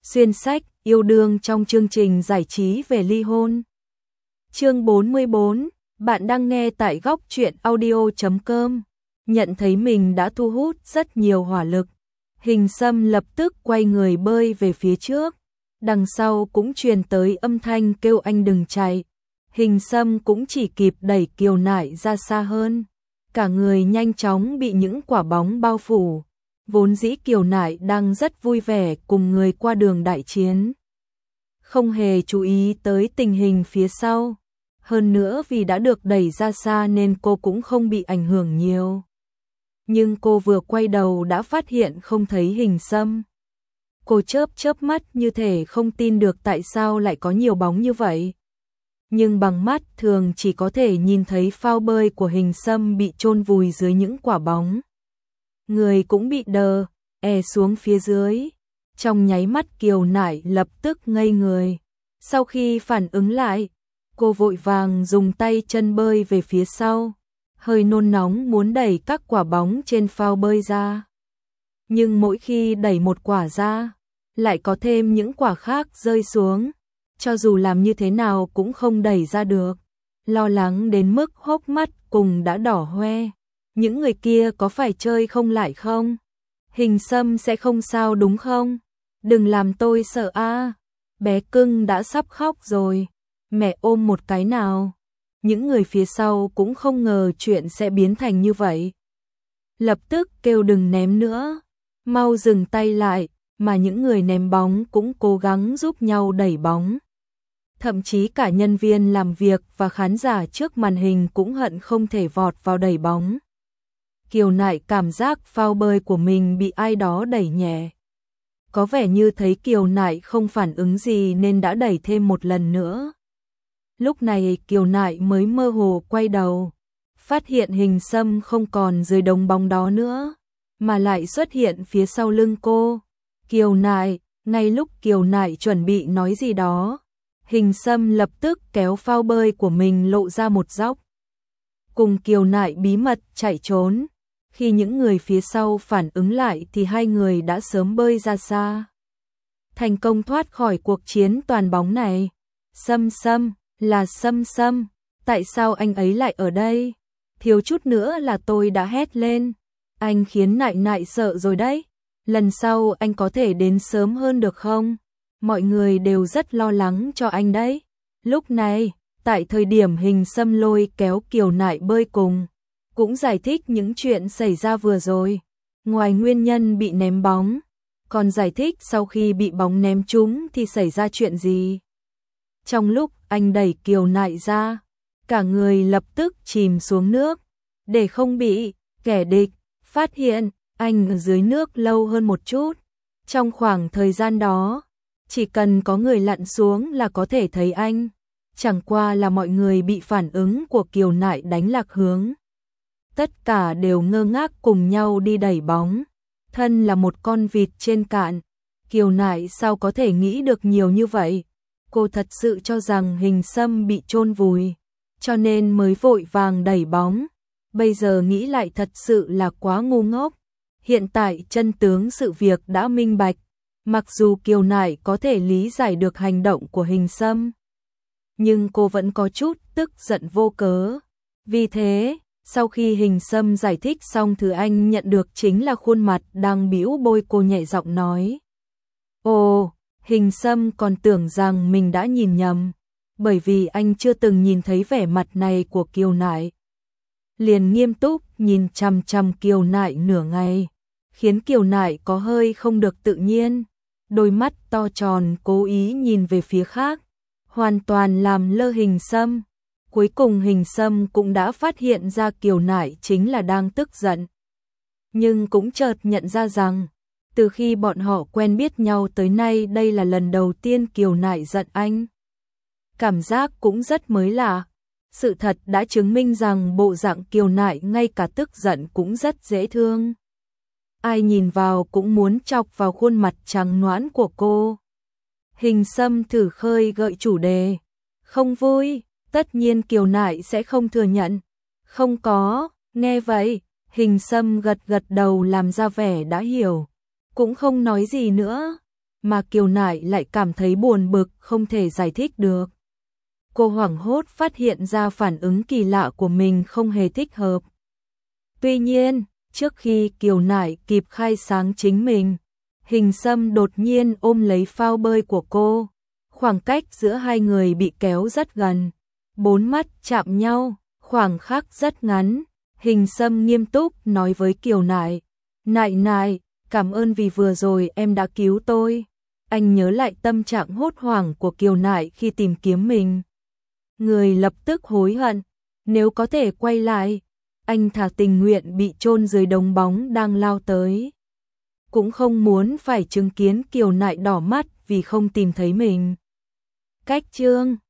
Xuyên sách, yêu đương trong chương trình giải trí về ly hôn. Chương 44, bạn đang nghe tại góc truyện audio.com. Nhận thấy mình đã thu hút rất nhiều hỏa lực, Hình Sâm lập tức quay người bơi về phía trước. Đằng sau cũng truyền tới âm thanh kêu anh đừng chạy. Hình Sâm cũng chỉ kịp đẩy Kiều Nại ra xa hơn. Cả người nhanh chóng bị những quả bóng bao phủ. Vốn dĩ Kiều Nại đang rất vui vẻ cùng người qua đường đại chiến. Không hề chú ý tới tình hình phía sau. Hơn nữa vì đã được đẩy ra xa nên cô cũng không bị ảnh hưởng nhiều. Nhưng cô vừa quay đầu đã phát hiện không thấy Hình Sâm. Cô chớp mắt như thể không tin được tại sao lại có nhiều bóng như vậy. Nhưng bằng mắt thường chỉ có thể nhìn thấy phao bơi của Hình Sâm bị chôn vùi dưới những quả bóng. Người cũng bị đờ, xuống phía dưới. Trong nháy mắt Kiều Nại lập tức ngây người. Sau khi phản ứng lại, cô vội vàng dùng tay chân bơi về phía sau. Hơi nôn nóng muốn đẩy các quả bóng trên phao bơi ra. Nhưng mỗi khi đẩy một quả ra, lại có thêm những quả khác rơi xuống. Cho dù làm như thế nào cũng không đẩy ra được. Lo lắng đến mức hốc mắt cùng đã đỏ hoe. Những người kia có phải chơi không lại không? Hình Sâm sẽ không sao đúng không? Đừng làm tôi sợ a. Bé cưng đã sắp khóc rồi. Mẹ ôm một cái nào. Những người phía sau cũng không ngờ chuyện sẽ biến thành như vậy. Lập tức kêu đừng ném nữa. Mau dừng tay lại, mà những người ném bóng cũng cố gắng giúp nhau đẩy bóng. Thậm chí cả nhân viên làm việc và khán giả trước màn hình cũng hận không thể vọt vào đẩy bóng. Kiều Nại cảm giác phao bơi của mình bị ai đó đẩy nhẹ. Có vẻ như thấy Kiều Nại không phản ứng gì nên đã đẩy thêm một lần nữa. Lúc này Kiều Nại mới mơ hồ quay đầu, phát hiện Hình Sâm không còn dưới đống bóng đó nữa, mà lại xuất hiện phía sau lưng cô. Kiều Nại, ngay lúc Kiều Nại chuẩn bị nói gì đó, Hình Sâm lập tức kéo phao bơi của mình lộ ra một góc. Cùng Kiều Nại bí mật chạy trốn. Khi những người phía sau phản ứng lại thì hai người đã sớm bơi ra xa. Thành công thoát khỏi cuộc chiến toàn bóng này. Sâm, là Sâm, tại sao anh ấy lại ở đây? Thiếu chút nữa là tôi đã hét lên. Anh khiến Nại sợ rồi đấy. Lần sau anh có thể đến sớm hơn được không? Mọi người đều rất lo lắng cho anh đấy. Lúc này, tại thời điểm Hình Sâm lôi kéo Kiều Nại bơi cùng, cũng giải thích những chuyện xảy ra vừa rồi. Ngoài nguyên nhân bị ném bóng, còn giải thích sau khi bị bóng ném trúng thì xảy ra chuyện gì. Trong lúc anh đẩy Kiều Nại ra, cả người lập tức chìm xuống nước, để không bị kẻ địch phát hiện anh ở dưới nước lâu hơn một chút. Trong khoảng thời gian đó, chỉ cần có người lặn xuống là có thể thấy anh. Chẳng qua là mọi người bị phản ứng của Kiều Nại đánh lạc hướng. Tất cả đều ngơ ngác cùng nhau đi đẩy bóng. Thân là một con vịt trên cạn, Kiều Nại sao có thể nghĩ được nhiều như vậy? Cô thật sự cho rằng Hình Sâm bị chôn vùi, cho nên mới vội vàng đẩy bóng. Bây giờ nghĩ lại thật sự là quá ngu ngốc. Hiện tại chân tướng sự việc đã minh bạch. Mặc dù Kiều Nại có thể lý giải được hành động của Hình Sâm, nhưng cô vẫn có chút tức giận vô cớ. Vì thế, sau khi Hình Sâm giải thích xong thứ anh nhận được chính là khuôn mặt đang bĩu môi. Cô nhẹ giọng nói. Ồ, Hình Sâm còn tưởng rằng mình đã nhìn nhầm, bởi vì anh chưa từng nhìn thấy vẻ mặt này của Kiều Nại. Liền nghiêm túc nhìn chằm chằm Kiều Nại nửa ngày, khiến Kiều Nại có hơi không được tự nhiên. Đôi mắt to tròn cố ý nhìn về phía khác, hoàn toàn làm lơ Hình Sâm. Cuối cùng Hình Sâm cũng đã phát hiện ra Kiều Nại chính là đang tức giận. Nhưng cũng chợt nhận ra rằng, từ khi bọn họ quen biết nhau tới nay đây là lần đầu tiên Kiều Nại giận anh. Cảm giác cũng rất mới lạ. Sự thật đã chứng minh rằng bộ dạng Kiều Nại ngay cả tức giận cũng rất dễ thương. Ai nhìn vào cũng muốn chọc vào khuôn mặt trắng nõn của cô. Hình Sâm thử khơi gợi chủ đề. Không vui, tất nhiên Kiều Nại sẽ không thừa nhận. Không có, nghe vậy, Hình Sâm gật gật đầu làm ra vẻ đã hiểu. Cũng không nói gì nữa. mà Kiều Nại lại cảm thấy buồn bực không thể giải thích được. Cô hoảng hốt phát hiện ra phản ứng kỳ lạ của mình không hề thích hợp. Tuy nhiên, trước khi Kiều Nại kịp khai sáng chính mình, Hình Sâm đột nhiên ôm lấy phao bơi của cô. Khoảng cách giữa hai người bị kéo rất gần. 4 mắt chạm nhau, khoảng khắc rất ngắn. Hình Sâm nghiêm túc nói với Kiều Nại. Nại nại, cảm ơn vì vừa rồi em đã cứu tôi. Anh nhớ lại tâm trạng hốt hoảng của Kiều Nại khi tìm kiếm mình. Người lập tức hối hận. Nếu có thể quay lại, anh thà tình nguyện bị chôn dưới đống bóng đang lao tới. Cũng không muốn phải chứng kiến Kiều Nại đỏ mắt vì không tìm thấy mình. Cách chương